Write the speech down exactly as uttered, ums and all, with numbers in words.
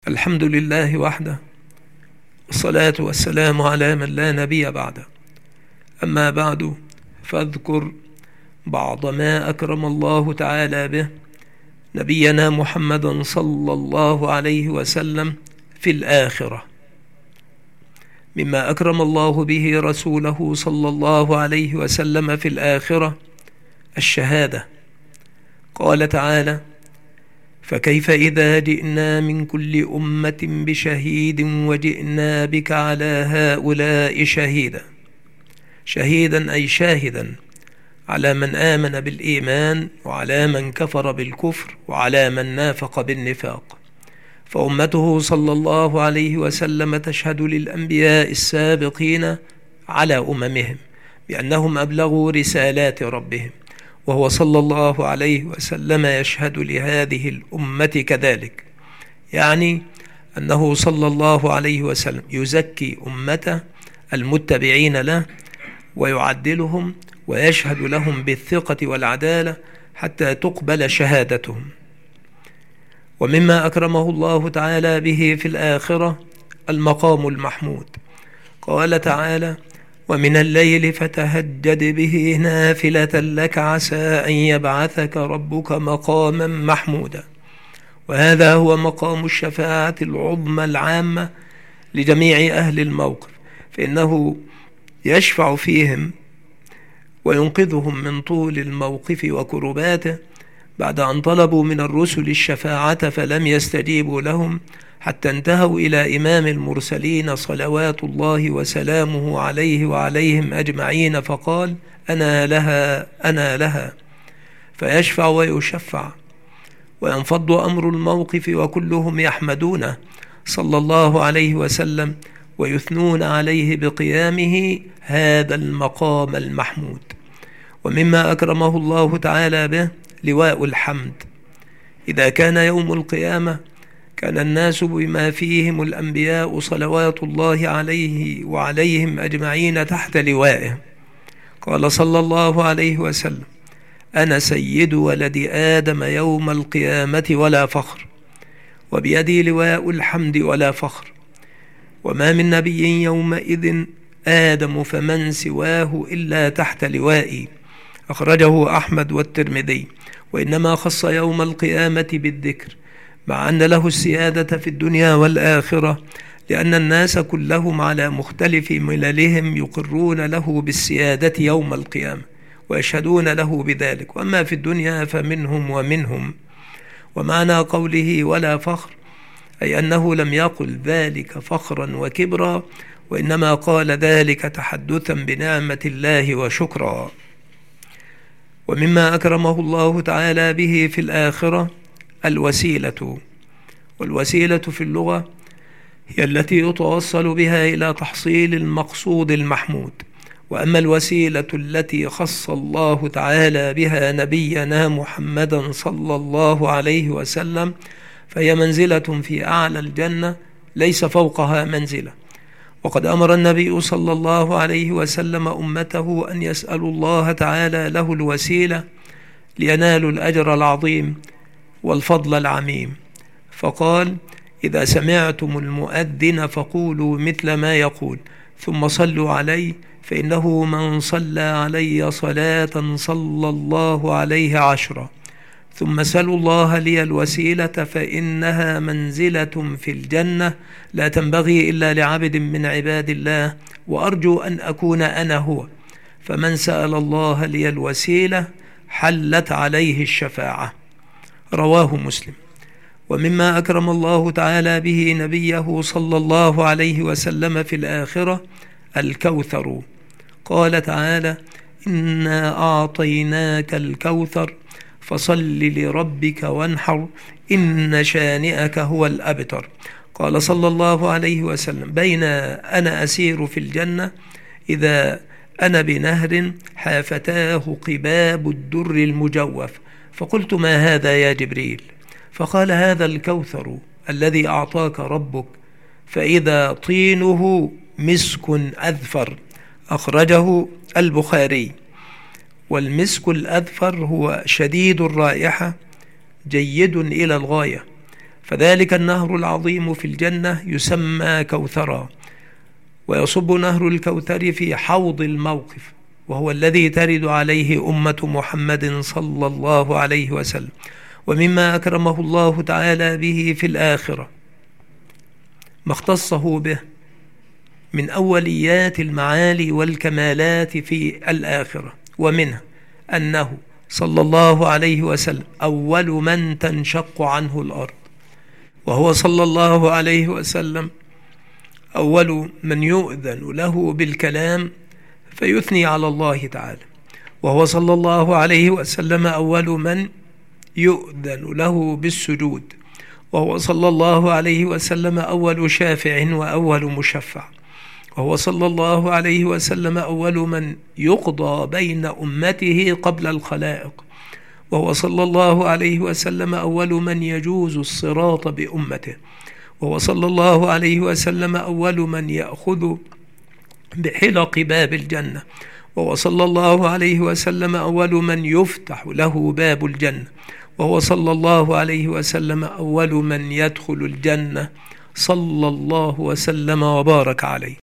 الحمد لله وحده، والصلاة والسلام على من لا نبي بعده. أما بعد، فاذكر بعض ما أكرم الله تعالى به نبينا محمدا صلى الله عليه وسلم في الآخرة. مما أكرم الله به رسوله صلى الله عليه وسلم في الآخرة الشهادة. قال تعالى: فكيف إذا جئنا من كل أمة بشهيد وجئنا بك على هؤلاء شهيدا. شهيدا أي شاهدا على من آمن بالإيمان وعلى من كفر بالكفر وعلى من نافق بالنفاق. فأمته صلى الله عليه وسلم تشهد للأنبياء السابقين على أممهم بأنهم أبلغوا رسالات ربهم، وهو صلى الله عليه وسلم يشهد لهذه الأمة كذلك، يعني أنه صلى الله عليه وسلم يزكي أمته المتبعين له ويعدلهم ويشهد لهم بالثقة والعدالة حتى تقبل شهادتهم. ومما أكرمه الله تعالى به في الآخرة المقام المحمود. قال تعالى: ومن الليل فتهجد به نافلة لك عسى أن يبعثك ربك مقاما محمودا. وهذا هو مقام الشفاعة العظمى العامة لجميع أهل الموقف، فإنه يشفع فيهم وينقذهم من طول الموقف وكرباته بعد أن طلبوا من الرسل الشفاعة فلم يستجيبوا لهم، حتى انتهوا إلى إمام المرسلين صلوات الله وسلامه عليه وعليهم أجمعين، فقال: أنا لها أنا لها، فيشفع ويشفع وينفض أمر الموقف وكلهم يحمدونه صلى الله عليه وسلم ويثنون عليه بقيامه هذا المقام المحمود. ومما أكرمه الله تعالى به لواء الحمد. إذا كان يوم القيامة كان الناس بما فيهم الأنبياء صلوات الله عليه وعليهم أجمعين تحت لوائه. قال صلى الله عليه وسلم: أنا سيد ولد آدم يوم القيامة ولا فخر، وبيدي لواء الحمد ولا فخر، وما من نبي يومئذ آدم فمن سواه إلا تحت لوائي. أخرجه أحمد والترمذي. وإنما خص يوم القيامة بالذكر مع أن له السيادة في الدنيا والآخرة، لأن الناس كلهم على مختلف مللهم يقرون له بالسيادة يوم القيامة ويشهدون له بذلك، وأما في الدنيا فمنهم ومنهم. ومعنى قوله ولا فخر أي أنه لم يقل ذلك فخرا وكبرا، وإنما قال ذلك تحدثا بنعمة الله وشكرا. ومما أكرمه الله تعالى به في الآخرة الوسيلة. والوسيلة في اللغة هي التي يتوصل بها إلى تحصيل المقصود المحمود. وأما الوسيلة التي خص الله تعالى بها نبينا محمدا صلى الله عليه وسلم فهي منزلة في أعلى الجنة ليس فوقها منزلة. وقد أمر النبي صلى الله عليه وسلم أمته أن يسألوا الله تعالى له الوسيلة لينالوا الأجر العظيم والفضل العميم، فقال: إذا سمعتم المؤذن فقولوا مثل ما يقول ثم صلوا عليه، فإنه من صلى علي صلاة صلى الله عليه عشرة، ثم سلوا الله لي الوسيلة فإنها منزلة في الجنة لا تنبغي إلا لعبد من عباد الله، وأرجو أن أكون أنا هو. فمن سأل الله لي الوسيلة حلت عليه الشفاعة. رواه مسلم. ومما أكرم الله تعالى به نبيه صلى الله عليه وسلم في الآخرة الكوثر. قال تعالى: إنا أعطيناك الكوثر فصل لربك وانحر إن شانئك هو الأبتر. قال صلى الله عليه وسلم: بين أنا أسير في الجنة إذا أنا بنهر حافتاه قباب الدر المجوف، فقلت: ما هذا يا جبريل؟ فقال: هذا الكوثر الذي أعطاك ربك، فإذا طينه مسك أذفر. أخرجه البخاري. والمسك الأذفر هو شديد الرائحة جيد إلى الغاية، فذلك النهر العظيم في الجنة يسمى كوثرا، ويصب نهر الكوثر في حوض الموقف، وهو الذي ترد عليه أمة محمد صلى الله عليه وسلم. ومما أكرمه الله تعالى به في الآخرة ما اختصه به من أوليات المعالي والكمالات في الآخرة، ومنها أنه صلى الله عليه وسلم أول من تنشق عنه الأرض، وهو صلى الله عليه وسلم أول من يؤذن له بالكلام فيثني على الله تعالى، وهو صلى الله عليه وسلم أول من يؤذن له بالسجود، وهو صلى الله عليه وسلم أول شافع وأول مشفع، وهو صلى الله عليه وسلم أول من يقضى بين أمته قبل الخلائق، وهو صلى الله عليه وسلم أول من يجوز الصراط بأمته، وهو صلى الله عليه وسلم أول من يأخذ بحلق باب الجنة، وهو صلى الله عليه وسلم أول من يفتح له باب الجنة، وهو صلى الله عليه وسلم أول من يدخل الجنة، صلى الله وسلم وبارك عليه.